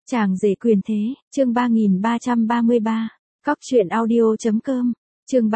Chàng rể quyền thế, chương 3333, Cóc truyện audio.com, chương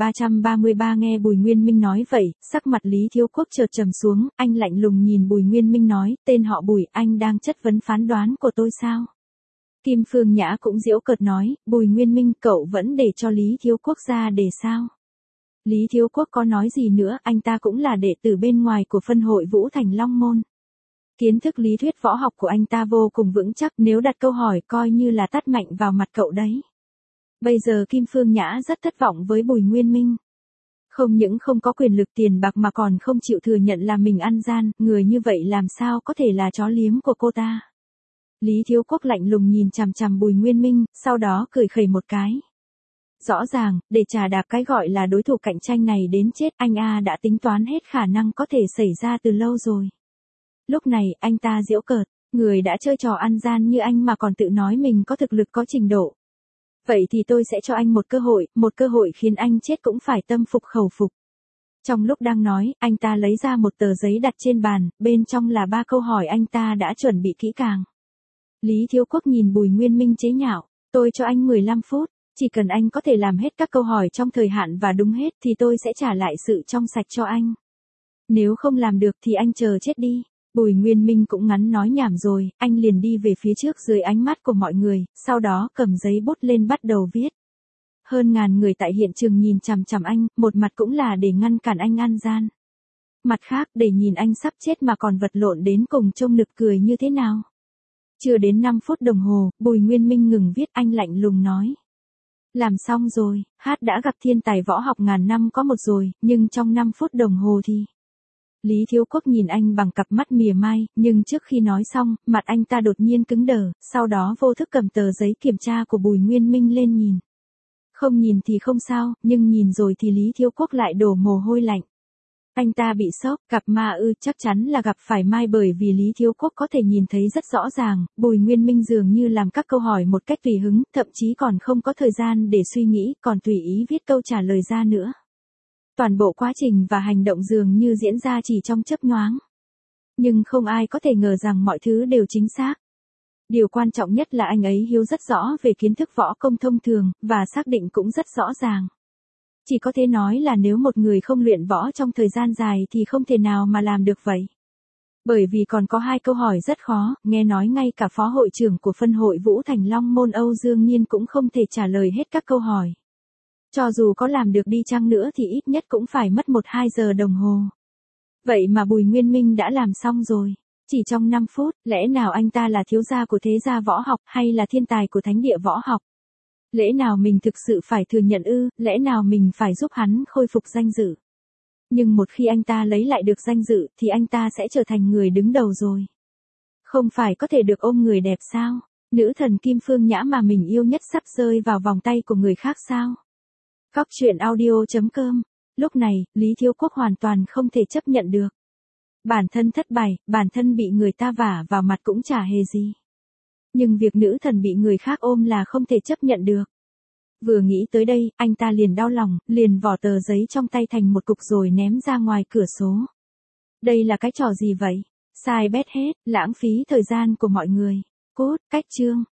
3333 nghe Bùi Nguyên Minh nói vậy, sắc mặt Lý Thiếu Quốc chợt trầm xuống, anh lạnh lùng nhìn Bùi Nguyên Minh nói, tên họ Bùi, anh đang chất vấn phán đoán của tôi sao? Kim Phương Nhã cũng giễu cợt nói, Bùi Nguyên Minh cậu vẫn để cho Lý Thiếu Quốc ra để sao? Lý Thiếu Quốc có nói gì nữa, anh ta cũng là đệ tử bên ngoài của phân hội Vũ Thành Long Môn. Kiến thức lý thuyết võ học của anh ta vô cùng vững chắc, nếu đặt câu hỏi coi như là tát mạnh vào mặt cậu đấy. Bây giờ Kim Phương Nhã rất thất vọng với Bùi Nguyên Minh. Không những không có quyền lực tiền bạc mà còn không chịu thừa nhận là mình ăn gian, người như vậy làm sao có thể là chó liếm của cô ta. Lý Thiếu Quốc lạnh lùng nhìn chằm chằm Bùi Nguyên Minh, sau đó cười khẩy một cái. Rõ ràng, để trả đạp cái gọi là đối thủ cạnh tranh này đến chết, anh đã tính toán hết khả năng có thể xảy ra từ lâu rồi. Lúc này, anh ta giễu cợt, người đã chơi trò ăn gian như anh mà còn tự nói mình có thực lực có trình độ. Vậy thì tôi sẽ cho anh một cơ hội khiến anh chết cũng phải tâm phục khẩu phục. Trong lúc đang nói, anh ta lấy ra một tờ giấy đặt trên bàn, bên trong là 3 câu hỏi anh ta đã chuẩn bị kỹ càng. Lý Thiếu Quốc nhìn Bùi Nguyên Minh chế nhạo, tôi cho anh 15 phút, chỉ cần anh có thể làm hết các câu hỏi trong thời hạn và đúng hết thì tôi sẽ trả lại sự trong sạch cho anh. Nếu không làm được thì anh chờ chết đi. Bùi Nguyên Minh cũng ngắn nói nhảm rồi, anh liền đi về phía trước dưới ánh mắt của mọi người, sau đó cầm giấy bút lên bắt đầu viết. Hơn ngàn người tại hiện trường nhìn chằm chằm anh, một mặt cũng là để ngăn cản anh ăn gian. Mặt khác để nhìn anh sắp chết mà còn vật lộn đến cùng trông nực cười như thế nào. Chưa đến 5 phút đồng hồ, Bùi Nguyên Minh ngừng viết, anh lạnh lùng nói. Làm xong rồi, đã gặp thiên tài võ học ngàn năm có một rồi, nhưng trong 5 phút đồng hồ thì... Lý Thiếu Quốc nhìn anh bằng cặp mắt mỉa mai, nhưng trước khi nói xong, mặt anh ta đột nhiên cứng đờ, sau đó vô thức cầm tờ giấy kiểm tra của Bùi Nguyên Minh lên nhìn. Không nhìn thì không sao, nhưng nhìn rồi thì Lý Thiếu Quốc lại đổ mồ hôi lạnh. Anh ta bị sốc, gặp ma ư, chắc chắn là gặp phải mai, bởi vì Lý Thiếu Quốc có thể nhìn thấy rất rõ ràng, Bùi Nguyên Minh dường như làm các câu hỏi một cách tùy hứng, thậm chí còn không có thời gian để suy nghĩ, còn tùy ý viết câu trả lời ra nữa. Toàn bộ quá trình và hành động dường như diễn ra chỉ trong chớp nhoáng. Nhưng không ai có thể ngờ rằng mọi thứ đều chính xác. Điều quan trọng nhất là anh ấy hiểu rất rõ về kiến thức võ công thông thường, và xác định cũng rất rõ ràng. Chỉ có thể nói là nếu một người không luyện võ trong thời gian dài thì không thể nào mà làm được vậy. Bởi vì còn có 2 câu hỏi rất khó, nghe nói ngay cả phó hội trưởng của phân hội Vũ Thành Long Môn Âu Dương Nhiên cũng không thể trả lời hết các câu hỏi. Cho dù có làm được đi chăng nữa thì ít nhất cũng phải mất 1-2 giờ đồng hồ. Vậy mà Bùi Nguyên Minh đã làm xong rồi. Chỉ trong 5 phút, lẽ nào anh ta là thiếu gia của thế gia võ học hay là thiên tài của thánh địa võ học? Lẽ nào mình thực sự phải thừa nhận ư, lẽ nào mình phải giúp hắn khôi phục danh dự? Nhưng một khi anh ta lấy lại được danh dự thì anh ta sẽ trở thành người đứng đầu rồi. Không phải có thể được ôm người đẹp sao? Nữ thần Kim Phương Nhã mà mình yêu nhất sắp rơi vào vòng tay của người khác sao? Cóc truyện audio.com. Lúc này, Lý Thiếu Quốc hoàn toàn không thể chấp nhận được. Bản thân thất bại, bản thân bị người ta vả vào mặt cũng chả hề gì. Nhưng việc nữ thần bị người khác ôm là không thể chấp nhận được. Vừa nghĩ tới đây, anh ta liền đau lòng, liền vò tờ giấy trong tay thành một cục rồi ném ra ngoài cửa sổ. Đây là cái trò gì vậy? Sai bét hết, lãng phí thời gian của mọi người. Cút, cách chương.